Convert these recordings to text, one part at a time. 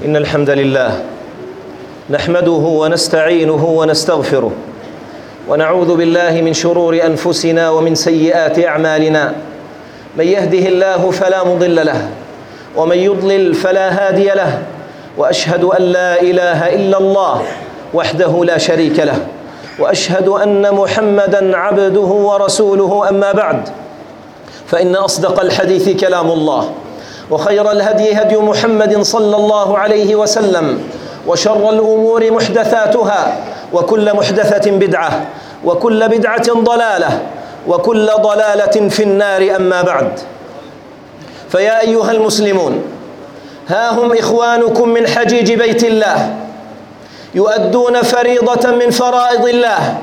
إن الحمد لله نحمده ونستعينه ونستغفره ونعوذ بالله من شرور أنفسنا ومن سيئات أعمالنا. من يهده الله فلا مضل له ومن يضلل فلا هادي له، وأشهد أن لا إله إلا الله وحده لا شريك له، وأشهد أن محمدًا عبده ورسوله. أما بعد، فإن أصدق الحديث كلام الله، وخير الهدي هدي محمد صلى الله عليه وسلم، وشر الأمور محدثاتها، وكل محدثة بدعة، وكل بدعة ضلالة، وكل ضلالة في النار. أما بعد، فيا أيها المسلمون، ها هم إخوانكم من حجيج بيت الله يؤدون فريضة من فرائض الله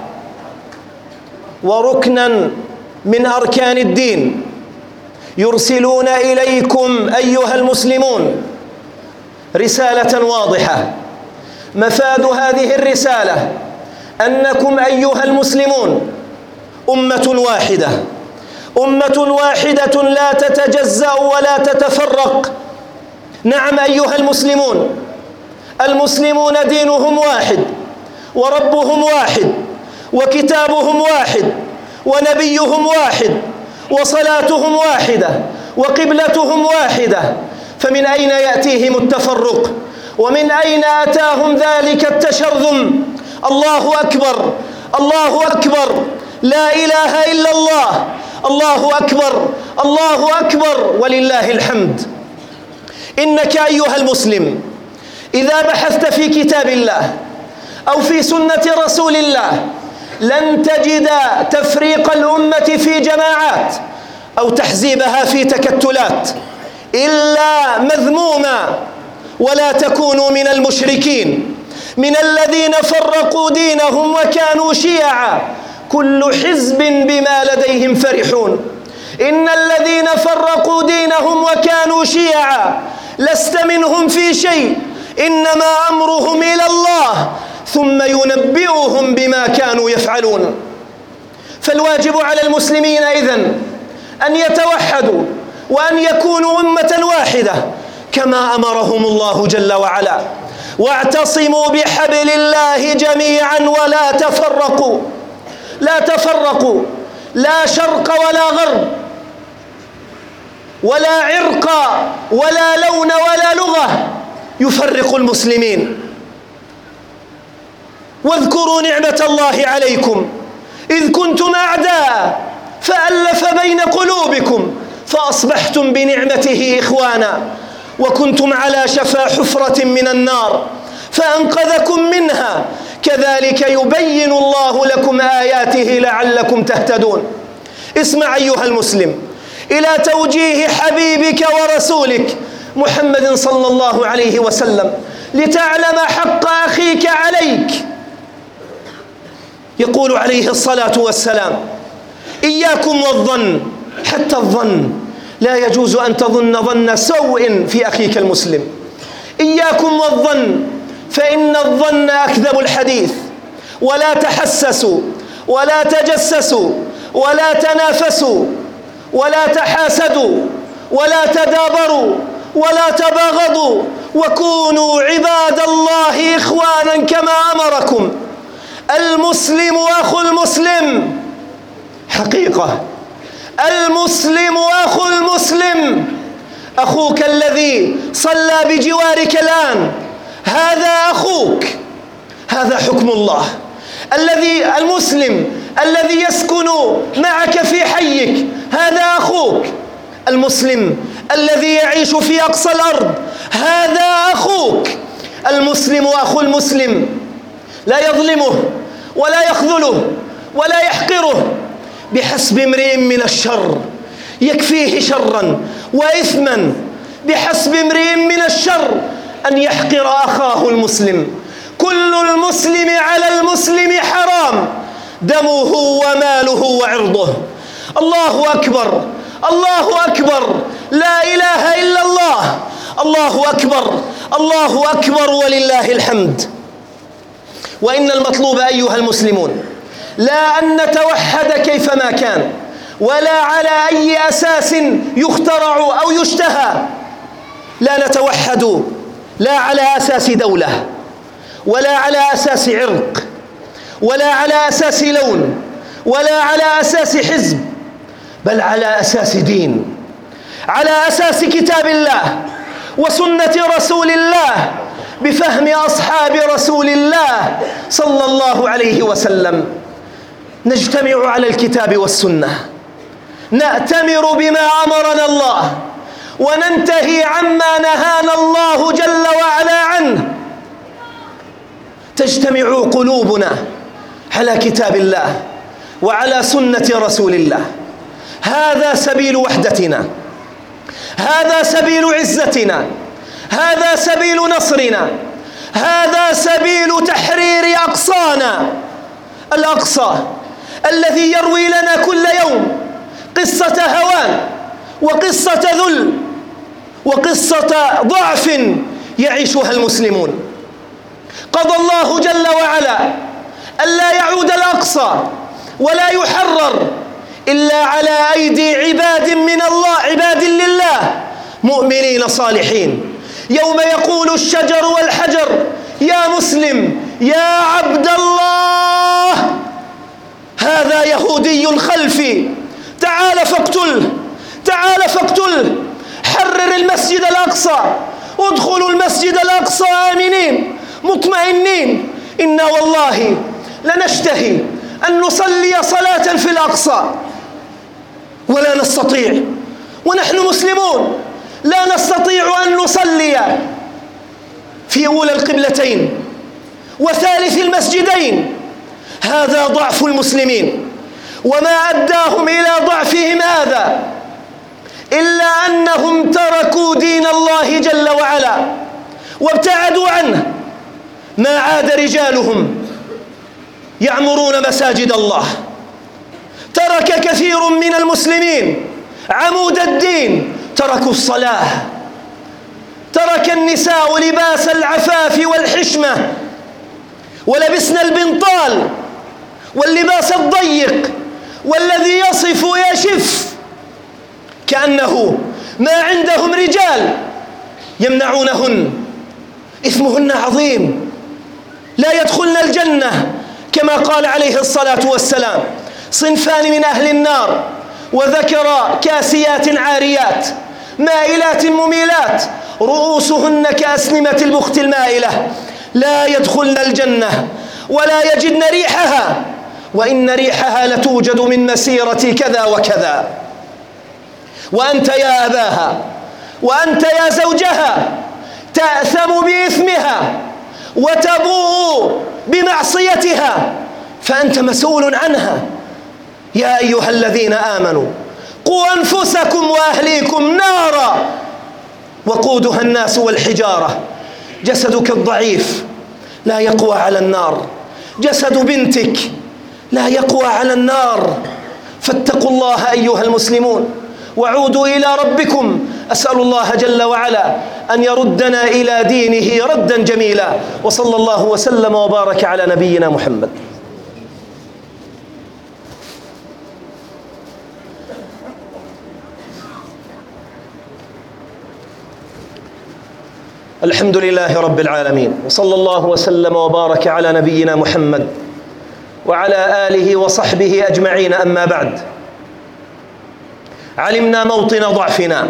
وركنا من أركان الدين، يرسلون إليكم أيها المسلمون رسالة واضحة. مفاد هذه الرسالة أنكم أيها المسلمون أمة واحدة، أمة واحدة لا تتجزأ ولا تتفرق. نعم أيها المسلمون، المسلمون دينهم واحد، وربهم واحد، وكتابهم واحد، ونبيهم واحد، وصلاتهم واحدة، وقبلتهم واحدة. فمن أين يأتيهم التفرق؟ ومن أين أتاهم ذلك التشرذم؟ الله أكبر، الله أكبر، لا إله إلا الله، الله أكبر، الله أكبر، ولله الحمد. إنك أيها المسلم إذا بحثت في كتاب الله أو في سنة رسول الله لن تجد تفريق الأمة في جماعات أو تحزيبها في تكتلات إلا مذموما. ولا تكونوا من المشركين، من الذين فرقوا دينهم وكانوا شيعا، كل حزب بما لديهم فرحون. إن الذين فرقوا دينهم وكانوا شيعا لست منهم في شيء، إنما أمرهم إلى الله ثم ينبئهم بما كانوا يفعلون. فالواجب على المسلمين إذن أن يتوحدوا وأن يكونوا أمة واحدة كما أمرهم الله جل وعلا. واعتصموا بحبل الله جميعا ولا تفرقوا، لا تفرقوا، لا شرق ولا غرب، ولا عرق ولا لون ولا لغة يفرق المسلمين. واذكروا نعمة الله عليكم إذ كنتم أعداء فألف بين قلوبكم فأصبحتم بنعمته إخوانا، وكنتم على شفا حفرة من النار فأنقذكم منها، كذلك يبين الله لكم آياته لعلكم تهتدون. اسمع أيها المسلم إلى توجيه حبيبك ورسولك محمد صلى الله عليه وسلم لتعلم حق أخيك عليك. يقول عليه الصلاة والسلام: إياكم والظن، حتى الظن لا يجوز أن تظن ظن سوء في أخيك المسلم. إياكم والظن، فإن الظن أكذب الحديث. ولا تحسسوا ولا تجسسوا ولا تنافسوا ولا تحاسدوا ولا تدابروا ولا تباغضوا، وكونوا عباد الله إخوانا كما أمركم. المسلم أخو المسلم، حقيقة المسلم أخو المسلم. أخوك الذي صلى بجوارك الآن هذا أخوك، هذا حكم الله. المسلم الذي يسكن معك في حيك هذا أخوك. المسلم الذي يعيش في أقصى الأرض هذا أخوك. المسلم أخو المسلم، لا يظلمه ولا يخذله ولا يحقره. بحسب امرئ من الشر يكفيه شرا وإثما، بحسب امرئ من الشر أن يحقر أخاه المسلم. كل المسلم على المسلم حرام، دمه وماله وعرضه. الله أكبر، الله أكبر، لا إله إلا الله، الله أكبر، الله أكبر، ولله الحمد. وإن المطلوب أيها المسلمون لا أن نتوحد كيفما كان، ولا على أي أساس يخترع أو يشتهى. لا نتوحد لا على أساس دولة، ولا على أساس عرق، ولا على أساس لون، ولا على أساس حزب، بل على أساس دين، على أساس كتاب الله وسنة رسول الله بفهم أصحاب رسول الله صلى الله عليه وسلم. نجتمع على الكتاب والسنة، نأتمر بما أمرنا الله، وننتهي عما نهانا الله جل وعلا عنه. تجتمع قلوبنا على كتاب الله وعلى سنة رسول الله. هذا سبيل وحدتنا، هذا سبيل عزتنا، هذا سبيل نصرنا، هذا سبيل تحرير أقصانا. الأقصى الذي يروي لنا كل يوم قصة هوان وقصة ذل وقصة ضعف يعيشها المسلمون. قضى الله جل وعلا ألا يعود الأقصى ولا يحرر إلا على أيدي عباد من الله، عباد لله مؤمنين صالحين. يوم يقول الشجر والحجر يا مسلم يا عبد الله، هذا يهودي خلفي، تعال فاقتله، تعال فاقتله، حرر المسجد الأقصى، ادخلوا المسجد الأقصى آمنين مطمئنين. إنا والله لنشتهي أن نصلي صلاة في الأقصى ولا نستطيع، ونحن مسلمون لا نستطيع أن نصلي في أولى القبلتين وثالث المسجدين. هذا ضعف المسلمين، وما أداهم إلى ضعفهم هذا إلا أنهم تركوا دين الله جل وعلا وابتعدوا عنه. ما عاد رجالهم يعمرون مساجد الله. ترك كثير من المسلمين عمود الدين، تركوا الصلاة، ترك النساء لباس العفاف والحشمة، ولبسن البنطال واللباس الضيق والذي يصف ويشف، كأنه ما عندهم رجال يمنعونهن. إثمهن عظيم، لا يدخلن الجنة كما قال عليه الصلاة والسلام: صنفان من أهل النار، وذكر كاسيات عاريات مائلات مميلات رؤوسهن كأسنمة البخت المائلة، لا يدخلن الجنة ولا يجدن ريحها، وإن ريحها لتوجد من مسيرة كذا وكذا. وأنت يا أباها وأنت يا زوجها تأثم بإثمها وتبوء بمعصيتها، فأنت مسؤول عنها. يا أيها الذين آمنوا قوا أنفسكم وأهليكم نارا وقودها الناس والحجارة. جسدك الضعيف لا يقوى على النار، جسد بنتك لا يقوى على النار. فاتقوا الله أيها المسلمون وعودوا إلى ربكم. أسأل الله جل وعلا أن يردنا إلى دينه ردا جميلا، وصلى الله وسلم وبارك على نبينا محمد. الحمد لله رب العالمين، وصلى الله وسلم وبارك على نبينا محمد وعلى آله وصحبه أجمعين. أما بعد، علمنا موطن ضعفنا،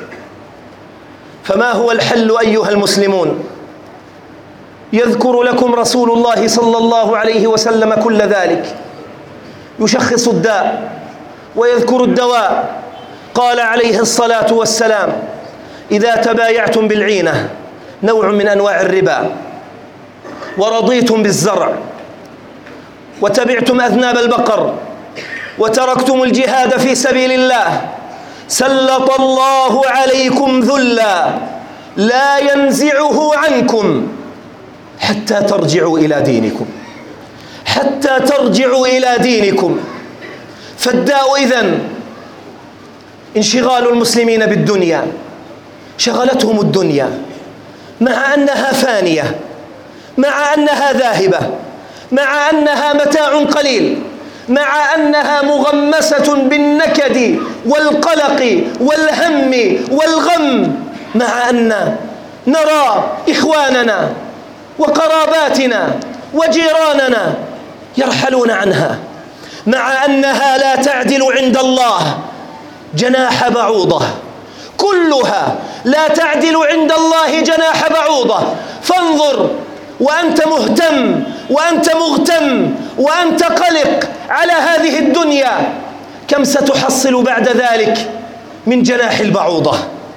فما هو الحل أيها المسلمون؟ يذكر لكم رسول الله صلى الله عليه وسلم كل ذلك، يشخص الداء ويذكر الدواء. قال عليه الصلاة والسلام: إذا تبايعتم بالعينة، نوع من أنواع الربا، ورضيتم بالزرع، وتبعتم أذناب البقر، وتركتم الجهاد في سبيل الله، سلط الله عليكم ذلا لا ينزعه عنكم حتى ترجعوا إلى دينكم، حتى ترجعوا إلى دينكم. فالداء إذن انشغال المسلمين بالدنيا، شغلتهم الدنيا، مع أنها فانية، مع أنها ذاهبة، مع أنها متاع قليل، مع أنها مغمسة بالنكد والقلق والهم والغم، مع أن نرى إخواننا وقراباتنا وجيراننا يرحلون عنها، مع أنها لا تعدل عند الله جناح بعوضة، كلها لا تعدل عند الله جناح بعوضة. فانظر وأنت مهتم وأنت مغتم وأنت قلق على هذه الدنيا، كم ستحصل بعد ذلك من جناح البعوضة.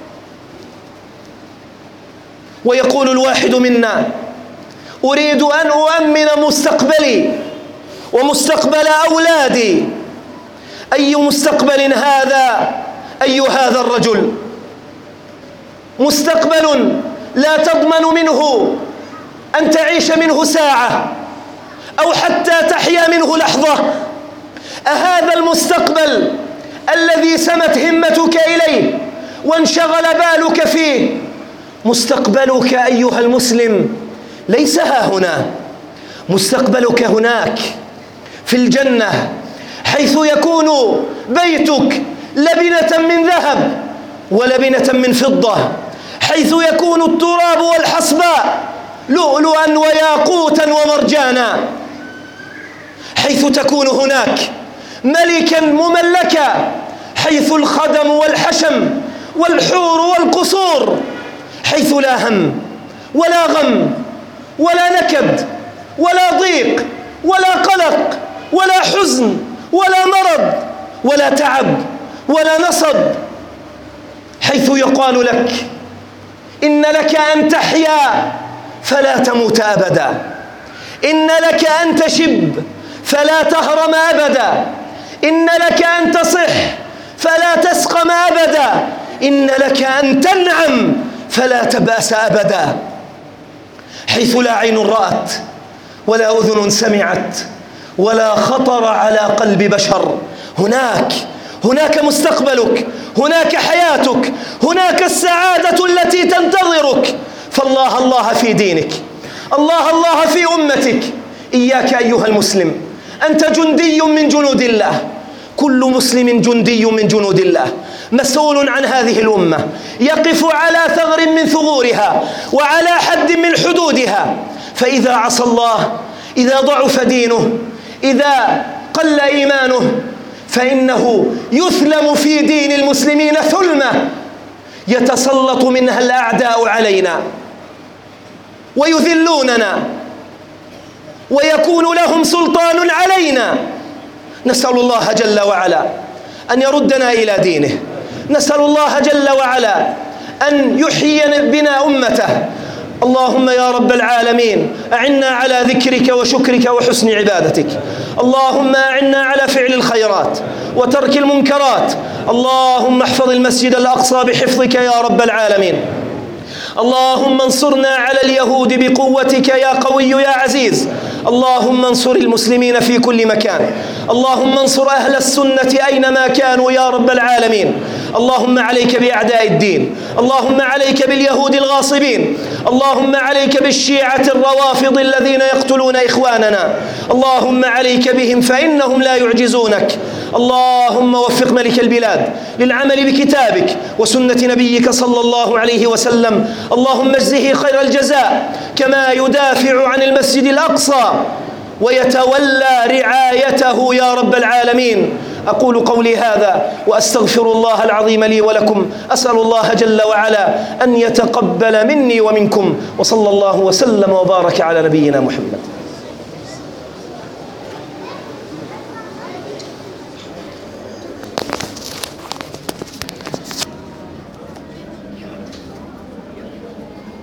ويقول الواحد منا: أريد أن أؤمن مستقبلي ومستقبل أولادي. أي مستقبل هذا؟ أي هذا الرجل؟ مستقبل لا تضمن منه أن تعيش منه ساعة أو حتى تحيا منه لحظة. أهذا المستقبل الذي سمت همتك إليه وانشغل بالك فيه؟ مستقبلك أيها المسلم ليس ها هنا، مستقبلك هناك في الجنة، حيث يكون بيتك لبنة من ذهب ولبنة من فضة، حيث يكون التراب والحصباء لؤلؤا وياقوتا ومرجانا، حيث تكون هناك ملكا مملكا، حيث الخدم والحشم والحور والقصور، حيث لا هم ولا غم ولا نكد ولا ضيق ولا قلق ولا حزن ولا مرض ولا تعب ولا نصب، حيث يقال لك: إن لك أن تحيا فلا تموت أبدا، إن لك أن تشب فلا تهرم أبدا، إن لك أن تصح فلا تسقم أبدا، إن لك أن تنعم فلا تبأس أبدا، حيث لا عين رأت ولا أذن سمعت ولا خطر على قلب بشر. هناك مستقبلك، هناك حياتك، هناك السعادة التي تنتظرك. فالله الله في دينك، الله الله في أمتك. إياك أيها المسلم، أنت جندي من جنود الله، كل مسلم جندي من جنود الله، مسؤول عن هذه الأمة، يقف على ثغر من ثغورها وعلى حد من حدودها. فإذا عصى الله، إذا ضعف دينه، إذا قل إيمانه، فإنه يثلم في دين المسلمين ثلمة يتسلط منها الأعداء علينا ويذلوننا ويكون لهم سلطان علينا. نسأل الله جل وعلا أن يردنا إلى دينه، نسأل الله جل وعلا أن يحيي بنا أمته. اللهم يا رب العالمين أعنا على ذكرك وشكرك وحسن عبادتك، اللهم أعنا على فعل الخيرات وترك المنكرات، اللهم احفظ المسجد الأقصى بحفظك يا رب العالمين، اللهم انصرنا على اليهود بقوتك يا قوي يا عزيز، اللهم انصر المسلمين في كل مكان، اللهم انصر أهل السنة أينما كانوا يا رب العالمين. اللهم عليك بأعداء الدين، اللهم عليك باليهود الغاصبين، اللهم عليك بالشيعة الروافض الذين يقتلون إخواننا، اللهم عليك بهم فإنهم لا يعجزونك. اللهم وفق ملك البلاد للعمل بكتابك وسنة نبيك صلى الله عليه وسلم، اللهم اجزه خير الجزاء كما يدافع عن المسجد الأقصى ويتولى رعايته يا رب العالمين. أقول قولي هذا وأستغفر الله العظيم لي ولكم، أسأل الله جل وعلا أن يتقبل مني ومنكم، وصلى الله وسلم وبارك على نبينا محمد.